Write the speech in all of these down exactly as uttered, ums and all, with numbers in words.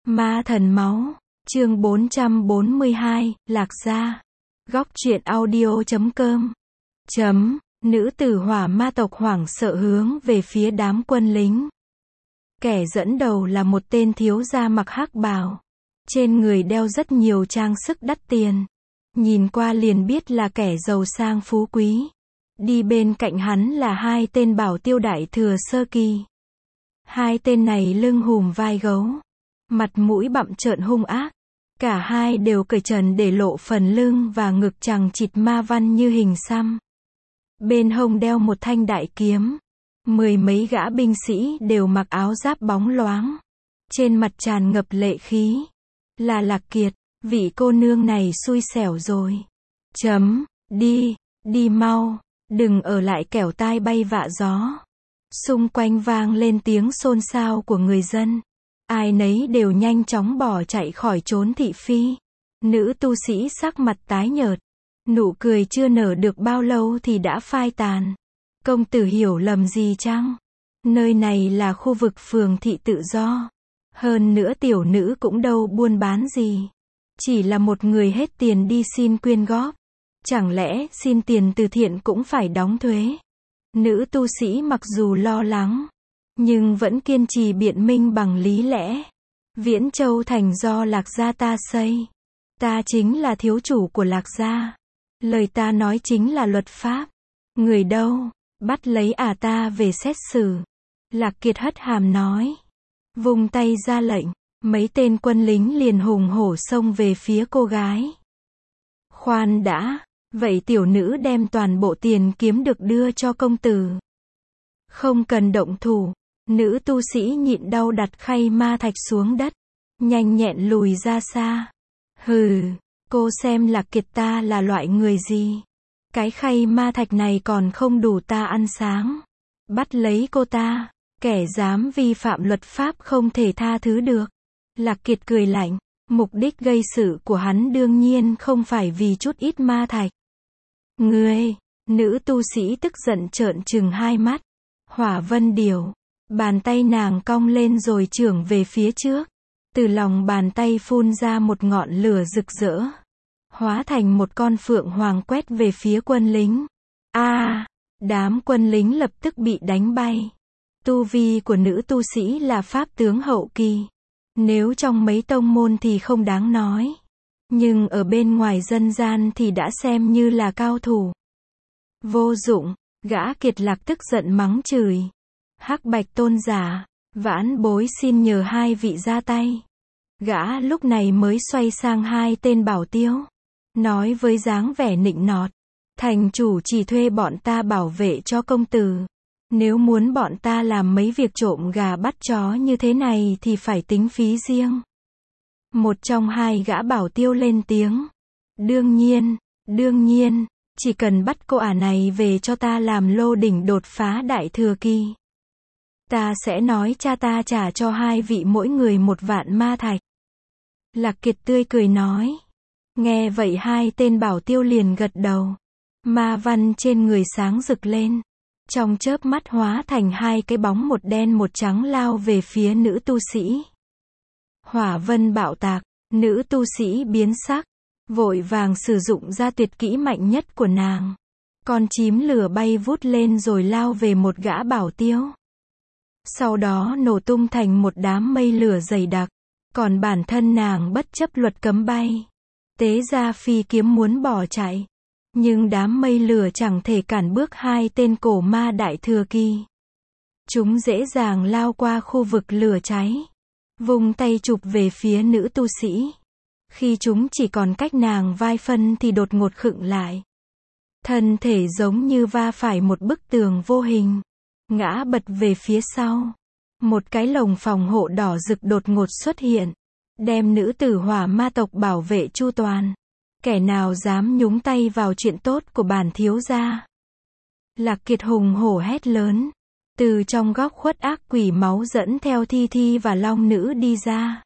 Ma thần máu, chương bốn trăm bốn mươi hai, Lạc Gia. Góc truyện audio chấm com. Chấm, nữ tử hỏa ma tộc hoảng sợ hướng về phía đám quân lính. Kẻ dẫn đầu là một tên thiếu gia mặc hắc bào. Trên người đeo rất nhiều trang sức đắt tiền. Nhìn qua liền biết là kẻ giàu sang phú quý. Đi bên cạnh hắn là hai tên bảo tiêu đại thừa sơ kỳ. Hai tên này lưng hùm vai gấu. Mặt mũi bặm trợn hung ác. Cả hai đều cởi trần để lộ phần lưng và ngực chằng chịt ma văn như hình xăm. Bên hông đeo một thanh đại kiếm. Mười mấy gã binh sĩ đều mặc áo giáp bóng loáng. Trên mặt tràn ngập lệ khí. Là Lạc Kiệt, vị cô nương này xui xẻo rồi. Chấm, đi, đi mau, đừng ở lại kẻo tai bay vạ gió. Xung quanh vang lên tiếng xôn xao của người dân. Ai nấy đều nhanh chóng bỏ chạy khỏi trốn thị phi. Nữ tu sĩ sắc mặt tái nhợt. Nụ cười chưa nở được bao lâu thì đã phai tàn. Công tử hiểu lầm gì chăng? Nơi này là khu vực phường thị tự do. Hơn nữa tiểu nữ cũng đâu buôn bán gì. Chỉ là một người hết tiền đi xin quyên góp. Chẳng lẽ xin tiền từ thiện cũng phải đóng thuế? Nữ tu sĩ mặc dù lo lắng, nhưng vẫn kiên trì biện minh bằng lý lẽ. Viễn Châu thành do Lạc Gia ta xây. Ta chính là thiếu chủ của Lạc Gia. Lời ta nói chính là luật pháp. Người đâu? Bắt lấy ả ta về xét xử. Lạc Kiệt hất hàm nói. Vung tay ra lệnh. Mấy tên quân lính liền hùng hổ xông về phía cô gái. Khoan đã. Vậy tiểu nữ đem toàn bộ tiền kiếm được đưa cho công tử. Không cần động thủ. Nữ tu sĩ nhịn đau đặt khay ma thạch xuống đất. Nhanh nhẹn lùi ra xa. Hừ, cô xem Lạc Kiệt ta là loại người gì. Cái khay ma thạch này còn không đủ ta ăn sáng. Bắt lấy cô ta. Kẻ dám vi phạm luật pháp không thể tha thứ được. Lạc Kiệt cười lạnh. Mục đích gây sự của hắn đương nhiên không phải vì chút ít ma thạch. Ngươi, nữ tu sĩ tức giận trợn trừng hai mắt. Hỏa vân điểu. Bàn tay nàng cong lên rồi chưởng về phía trước. Từ lòng bàn tay phun ra một ngọn lửa rực rỡ. Hóa thành một con phượng hoàng quét về phía quân lính. A, à, đám quân lính lập tức bị đánh bay. Tu vi của nữ tu sĩ là pháp tướng hậu kỳ. Nếu trong mấy tông môn thì không đáng nói. Nhưng ở bên ngoài dân gian thì đã xem như là cao thủ. Vô dụng, gã Kiệt Lạc tức giận mắng chửi. Hắc Bạch tôn giả, vãn bối xin nhờ hai vị ra tay. Gã lúc này mới xoay sang hai tên bảo tiêu. Nói với dáng vẻ nịnh nọt. Thành chủ chỉ thuê bọn ta bảo vệ cho công tử. Nếu muốn bọn ta làm mấy việc trộm gà bắt chó như thế này thì phải tính phí riêng. Một trong hai gã bảo tiêu lên tiếng. Đương nhiên, đương nhiên, chỉ cần bắt cô ả này về cho ta làm lô đỉnh đột phá đại thừa kỳ. Ta sẽ nói cha ta trả cho hai vị mỗi người một vạn ma thạch. Lạc Kiệt tươi cười nói. Nghe vậy hai tên bảo tiêu liền gật đầu. Ma văn trên người sáng rực lên. Trong chớp mắt hóa thành hai cái bóng một đen một trắng lao về phía nữ tu sĩ. Hỏa vân bạo tạc, nữ tu sĩ biến sắc. Vội vàng sử dụng ra tuyệt kỹ mạnh nhất của nàng. Con chím lửa bay vút lên rồi lao về một gã bảo tiêu. Sau đó nổ tung thành một đám mây lửa dày đặc. Còn bản thân nàng bất chấp luật cấm bay. Tế ra phi kiếm muốn bỏ chạy. Nhưng đám mây lửa chẳng thể cản bước hai tên cổ ma đại thừa kỳ. Chúng dễ dàng lao qua khu vực lửa cháy. Vung tay chụp về phía nữ tu sĩ. Khi chúng chỉ còn cách nàng vai phân thì đột ngột khựng lại. Thân thể giống như va phải một bức tường vô hình. Ngã bật về phía sau. Một cái lồng phòng hộ đỏ rực đột ngột xuất hiện. Đem nữ tử hỏa ma tộc bảo vệ chu toàn. Kẻ nào dám nhúng tay vào chuyện tốt của bản thiếu gia. Lạc Kiệt hùng hổ hét lớn. Từ trong góc khuất ác quỷ máu dẫn theo Thi Thi và Long nữ đi ra.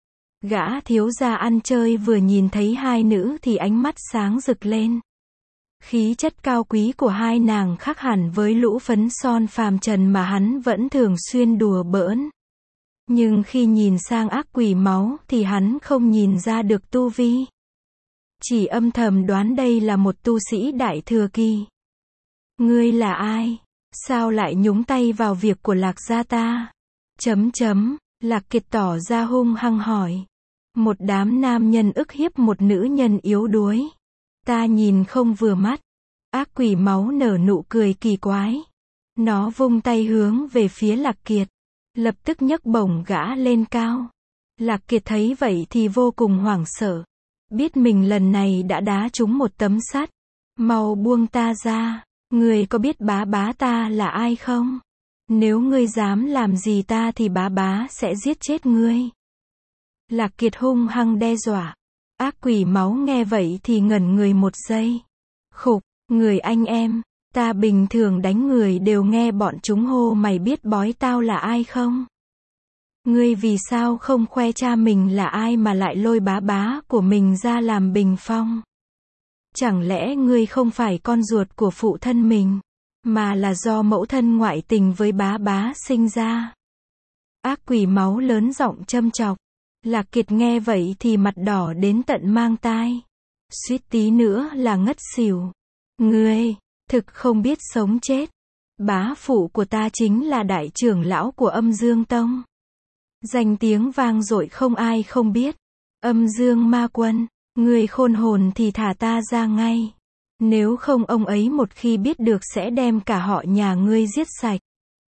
Gã thiếu gia ăn chơi vừa nhìn thấy hai nữ thì ánh mắt sáng rực lên. Khí chất cao quý của hai nàng khác hẳn với lũ phấn son phàm trần mà hắn vẫn thường xuyên đùa bỡn. Nhưng khi nhìn sang ác quỷ máu thì hắn không nhìn ra được tu vi. Chỉ âm thầm đoán đây là một tu sĩ đại thừa kỳ. Ngươi là ai? Sao lại nhúng tay vào việc của Lạc gia ta? Chấm chấm, Lạc Kiệt tỏ ra hung hăng hỏi. Một đám nam nhân ức hiếp một nữ nhân yếu đuối. Ta nhìn không vừa mắt. Ác quỷ máu nở nụ cười kỳ quái. Nó vung tay hướng về phía Lạc Kiệt. Lập tức nhấc bổng gã lên cao. Lạc Kiệt thấy vậy thì vô cùng hoảng sợ. Biết mình lần này đã đá trúng một tấm sắt. Mau buông ta ra. Ngươi có biết bá bá ta là ai không? Nếu ngươi dám làm gì ta thì bá bá sẽ giết chết ngươi. Lạc Kiệt hung hăng đe dọa. Ác quỷ máu nghe vậy thì ngẩn người một giây. Khục, người anh em, ta bình thường đánh người đều nghe bọn chúng hô mày biết bói tao là ai không? Ngươi vì sao không khoe cha mình là ai mà lại lôi bá bá của mình ra làm bình phong? Chẳng lẽ ngươi không phải con ruột của phụ thân mình, mà là do mẫu thân ngoại tình với bá bá sinh ra? Ác quỷ máu lớn giọng châm chọc. Lạc Kiệt nghe vậy thì mặt đỏ đến tận mang tai. Suýt tí nữa là ngất xỉu. Ngươi, thực không biết sống chết. Bá phụ của ta chính là đại trưởng lão của Âm Dương Tông. Danh tiếng vang dội không ai không biết. Âm Dương Ma Quân, ngươi khôn hồn thì thả ta ra ngay. Nếu không ông ấy một khi biết được sẽ đem cả họ nhà ngươi giết sạch.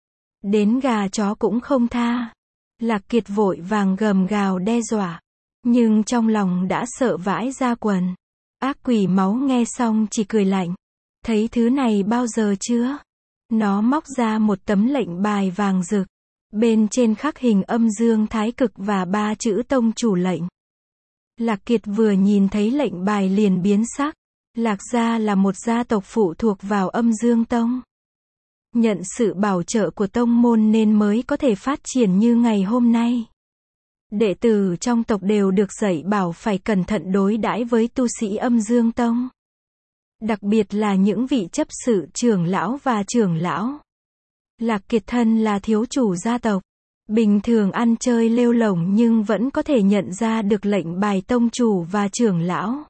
Đến gà chó cũng không tha. Lạc Kiệt vội vàng gầm gào đe dọa. Nhưng trong lòng đã sợ vãi ra quần. Ác quỷ máu nghe xong chỉ cười lạnh. Thấy thứ này bao giờ chưa? Nó móc ra một tấm lệnh bài vàng rực. Bên trên khắc hình Âm Dương Thái Cực và ba chữ tông chủ lệnh. Lạc Kiệt vừa nhìn thấy lệnh bài liền biến sắc. Lạc gia là một gia tộc phụ thuộc vào Âm Dương Tông. Nhận sự bảo trợ của tông môn nên mới có thể phát triển như ngày hôm nay. Đệ tử trong tộc đều được dạy bảo phải cẩn thận đối đãi với tu sĩ Âm Dương Tông. Đặc biệt là những vị chấp sự trưởng lão và trưởng lão. Lạc Kiệt thân là thiếu chủ gia tộc. Bình thường ăn chơi lêu lổng nhưng vẫn có thể nhận ra được lệnh bài tông chủ và trưởng lão.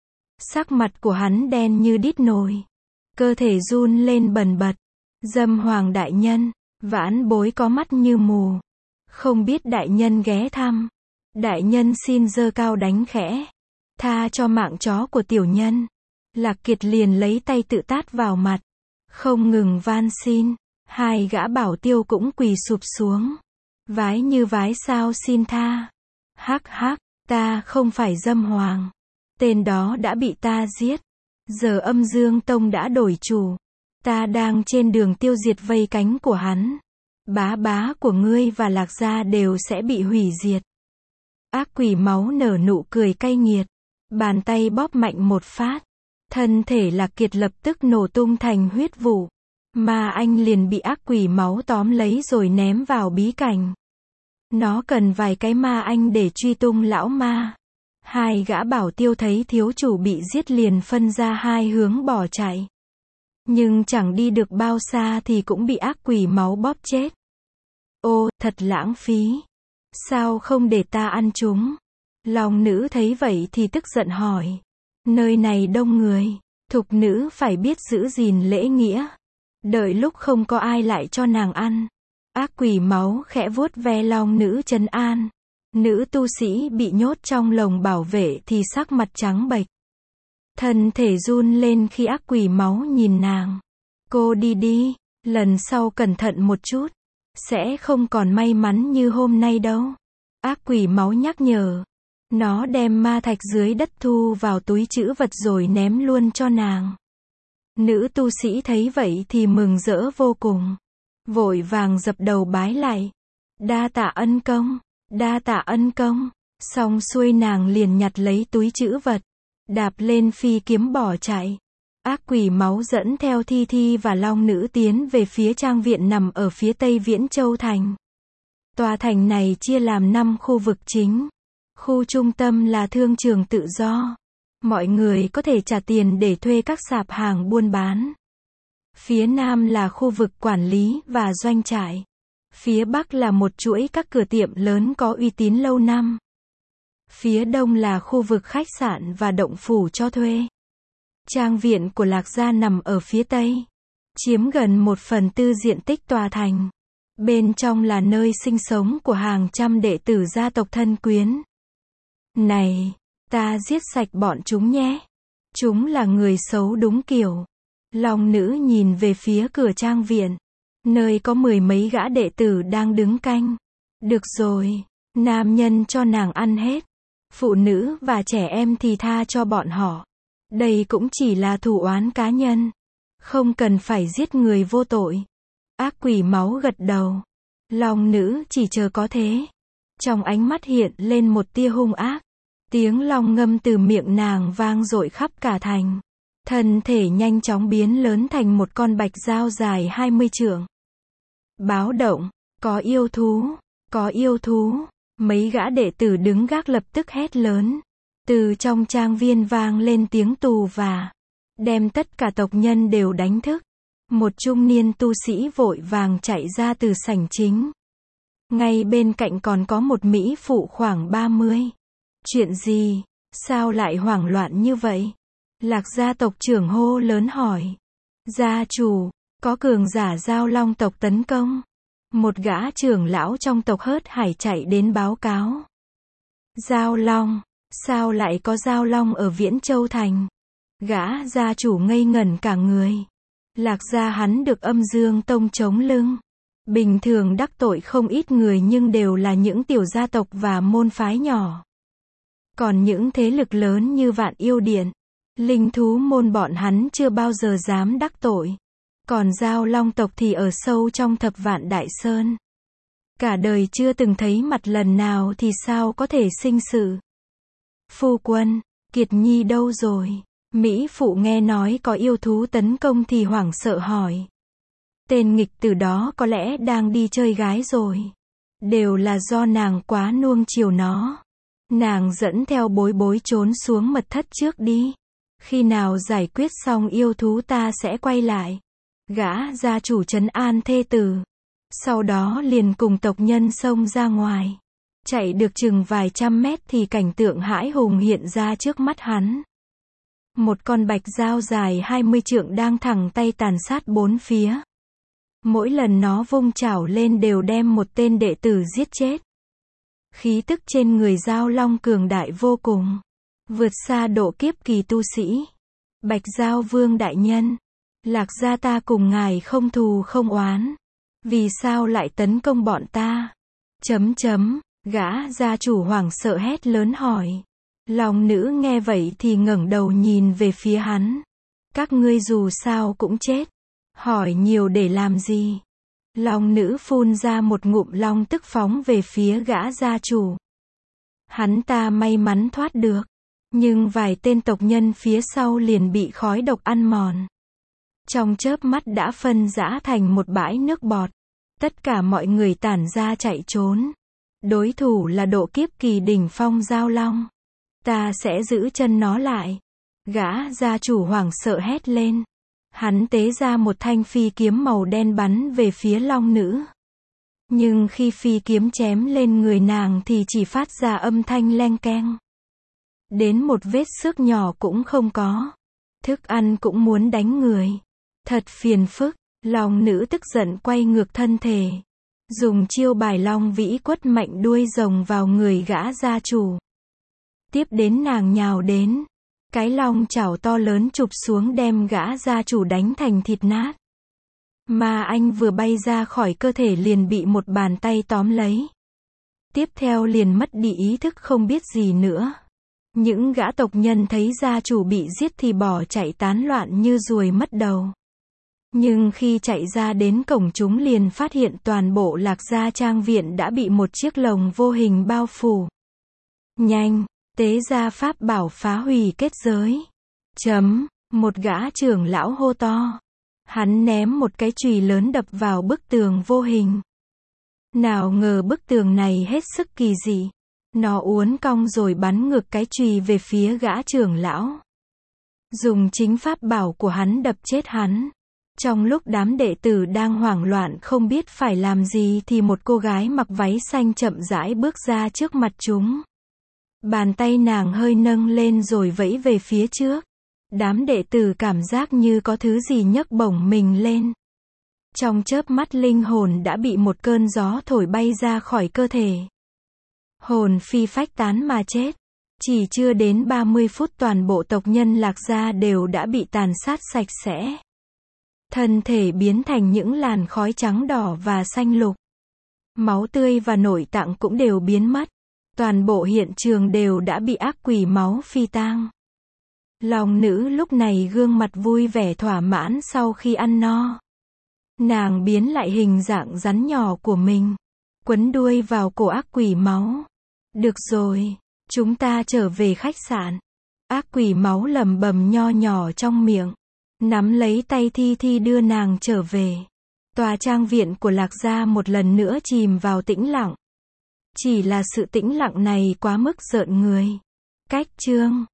Sắc mặt của hắn đen như đít nồi. Cơ thể run lên bần bật. Dâm Hoàng đại nhân, vãn bối có mắt như mù. Không biết đại nhân ghé thăm. Đại nhân xin giơ cao đánh khẽ. Tha cho mạng chó của tiểu nhân. Lạc Kiệt liền lấy tay tự tát vào mặt. Không ngừng van xin. Hai gã bảo tiêu cũng quỳ sụp xuống. Vái như vái sao xin tha. Hắc hắc, ta không phải Dâm Hoàng. Tên đó đã bị ta giết. Giờ Âm Dương Tông đã đổi chủ. Ta đang trên đường tiêu diệt vây cánh của hắn. Bá bá của ngươi và Lạc gia đều sẽ bị hủy diệt. Ác quỷ máu nở nụ cười cay nghiệt. Bàn tay bóp mạnh một phát. Thân thể Lạc Kiệt lập tức nổ tung thành huyết vụ. Mà anh liền bị ác quỷ máu tóm lấy rồi ném vào bí cảnh. Nó cần vài cái ma anh để truy tung lão ma. Hai gã bảo tiêu thấy thiếu chủ bị giết liền phân ra hai hướng bỏ chạy. Nhưng chẳng đi được bao xa thì cũng bị ác quỷ máu bóp chết. Ô, thật lãng phí. Sao không để ta ăn chúng? Long nữ thấy vậy thì tức giận hỏi. Nơi này đông người. Thục nữ phải biết giữ gìn lễ nghĩa. Đợi lúc không có ai lại cho nàng ăn. Ác quỷ máu khẽ vuốt ve long nữ trấn an. Nữ tu sĩ bị nhốt trong lồng bảo vệ thì sắc mặt trắng bệch. Thân thể run lên khi ác quỷ máu nhìn nàng. Cô đi đi, lần sau cẩn thận một chút. Sẽ không còn may mắn như hôm nay đâu. Ác quỷ máu nhắc nhở. Nó đem ma thạch dưới đất thu vào túi trữ vật rồi ném luôn cho nàng. Nữ tu sĩ thấy vậy thì mừng rỡ vô cùng. Vội vàng dập đầu bái lại. Đa tạ ân công, đa tạ ân công. Xong xuôi nàng liền nhặt lấy túi trữ vật. Đạp lên phi kiếm bỏ chạy. Ác quỷ máu dẫn theo Thi Thi và Long nữ tiến về phía trang viện nằm ở phía tây Viễn Châu Thành. Tòa thành này chia làm năm khu vực chính. Khu trung tâm là thương trường tự do. Mọi người có thể trả tiền để thuê các sạp hàng buôn bán. Phía nam là khu vực quản lý và doanh trại. Phía bắc là một chuỗi các cửa tiệm lớn có uy tín lâu năm. Phía đông là khu vực khách sạn và động phủ cho thuê. Trang viện của Lạc Gia nằm ở phía tây, chiếm gần một phần tư diện tích tòa thành. Bên trong là nơi sinh sống của hàng trăm đệ tử gia tộc thân quyến. Này, ta giết sạch bọn chúng nhé. Chúng là người xấu đúng kiểu. Long nữ nhìn về phía cửa trang viện, nơi có mười mấy gã đệ tử đang đứng canh. Được rồi, nam nhân cho nàng ăn hết. Phụ nữ và trẻ em thì tha cho bọn họ. Đây cũng chỉ là thù oán cá nhân. Không cần phải giết người vô tội. Ác quỷ máu gật đầu. Long nữ chỉ chờ có thế. Trong ánh mắt hiện lên một tia hung ác. Tiếng long ngâm từ miệng nàng vang dội khắp cả thành. Thân thể nhanh chóng biến lớn thành một con bạch dao dài hai mươi trượng. Báo động, có yêu thú, có yêu thú. Mấy gã đệ tử đứng gác lập tức hét lớn. Từ trong trang viên vang lên tiếng tù và, đem tất cả tộc nhân đều đánh thức. Một trung niên tu sĩ vội vàng chạy ra từ sảnh chính. Ngay bên cạnh còn có một mỹ phụ khoảng ba mươi. Chuyện gì? Sao lại hoảng loạn như vậy? Lạc gia tộc trưởng hô lớn hỏi. Gia chủ, có cường giả Giao Long tộc tấn công. Một gã trưởng lão trong tộc Hớt Hải chạy đến báo cáo. Giao Long, sao lại có Giao Long ở Viễn Châu Thành? Gã gia chủ ngây ngẩn cả người. Lạc gia hắn được Âm Dương Tông chống lưng. Bình thường đắc tội không ít người nhưng đều là những tiểu gia tộc và môn phái nhỏ. Còn những thế lực lớn như Vạn Yêu Điện, Linh Thú môn bọn hắn chưa bao giờ dám đắc tội. Còn Giao Long tộc thì ở sâu trong thập vạn đại sơn. Cả đời chưa từng thấy mặt lần nào thì sao có thể sinh sự. Phu quân, Kiệt Nhi đâu rồi? Mỹ phụ nghe nói có yêu thú tấn công thì hoảng sợ hỏi. Tên nghịch tử đó có lẽ đang đi chơi gái rồi. Đều là do nàng quá nuông chiều nó. Nàng dẫn theo Bối Bối trốn xuống mật thất trước đi. Khi nào giải quyết xong yêu thú ta sẽ quay lại. Gã gia chủ trấn an thê tử. Sau đó liền cùng tộc nhân xông ra ngoài. Chạy được chừng vài trăm mét thì cảnh tượng hãi hùng hiện ra trước mắt hắn. Một con bạch dao dài hai mươi trượng đang thẳng tay tàn sát bốn phía. Mỗi lần nó vung chảo lên đều đem một tên đệ tử giết chết. Khí tức trên người Giao Long cường đại vô cùng. Vượt xa độ kiếp kỳ tu sĩ. Bạch Giao Vương đại nhân. Lạc gia ta cùng ngài không thù không oán. Vì sao lại tấn công bọn ta? Chấm chấm, gã gia chủ hoảng sợ hét lớn hỏi. Long nữ nghe vậy thì ngẩng đầu nhìn về phía hắn. Các ngươi dù sao cũng chết. Hỏi nhiều để làm gì? Long nữ phun ra một ngụm long tức phóng về phía gã gia chủ. Hắn ta may mắn thoát được. Nhưng vài tên tộc nhân phía sau liền bị khói độc ăn mòn. Trong chớp mắt đã phân rã thành một bãi nước bọt. Tất cả mọi người tản ra chạy trốn. Đối thủ là độ kiếp kỳ đỉnh phong Giao Long. Ta sẽ giữ chân nó lại. Gã gia chủ hoảng sợ hét lên. Hắn tế ra một thanh phi kiếm màu đen bắn về phía long nữ. Nhưng khi phi kiếm chém lên người nàng thì chỉ phát ra âm thanh leng keng. Đến một vết xước nhỏ cũng không có. Thức ăn cũng muốn đánh người. Thật phiền phức. Long nữ tức giận quay ngược thân thể. Dùng chiêu bài long vĩ quất mạnh đuôi rồng vào người gã gia chủ. Tiếp đến nàng nhào đến. Cái long chảo to lớn chụp xuống đem gã gia chủ đánh thành thịt nát. Mà anh vừa bay ra khỏi cơ thể liền bị một bàn tay tóm lấy. Tiếp theo liền mất đi ý thức không biết gì nữa. Những gã tộc nhân thấy gia chủ bị giết thì bỏ chạy tán loạn như ruồi mất đầu. Nhưng khi chạy ra đến cổng chúng liền phát hiện toàn bộ Lạc gia trang viện đã bị một chiếc lồng vô hình bao phủ. Nhanh, tế ra pháp bảo phá hủy kết giới. Chấm, một gã trưởng lão hô to. Hắn ném một cái chùy lớn đập vào bức tường vô hình. Nào ngờ bức tường này hết sức kỳ dị. Nó uốn cong rồi bắn ngược cái chùy về phía gã trưởng lão. Dùng chính pháp bảo của hắn đập chết hắn. Trong lúc đám đệ tử đang hoảng loạn không biết phải làm gì thì một cô gái mặc váy xanh chậm rãi bước ra trước mặt chúng. Bàn tay nàng hơi nâng lên rồi vẫy về phía trước. Đám đệ tử cảm giác như có thứ gì nhấc bổng mình lên. Trong chớp mắt linh hồn đã bị một cơn gió thổi bay ra khỏi cơ thể. Hồn phi phách tán mà chết. Chỉ chưa đến ba mươi phút toàn bộ tộc nhân Lạc Gia đều đã bị tàn sát sạch sẽ. Thân thể biến thành những làn khói trắng đỏ và xanh lục. Máu tươi và nội tạng cũng đều biến mất. Toàn bộ hiện trường đều đã bị ác quỷ máu phi tang. Long nữ lúc này gương mặt vui vẻ thỏa mãn sau khi ăn no. Nàng biến lại hình dạng rắn nhỏ của mình. Quấn đuôi vào cổ ác quỷ máu. Được rồi, chúng ta trở về khách sạn. Ác quỷ máu lẩm bẩm nho nhỏ trong miệng. Nắm lấy tay Thi Thi đưa nàng trở về. Tòa trang viện của Lạc Gia một lần nữa chìm vào tĩnh lặng. Chỉ là sự tĩnh lặng này quá mức rợn người. Cách chương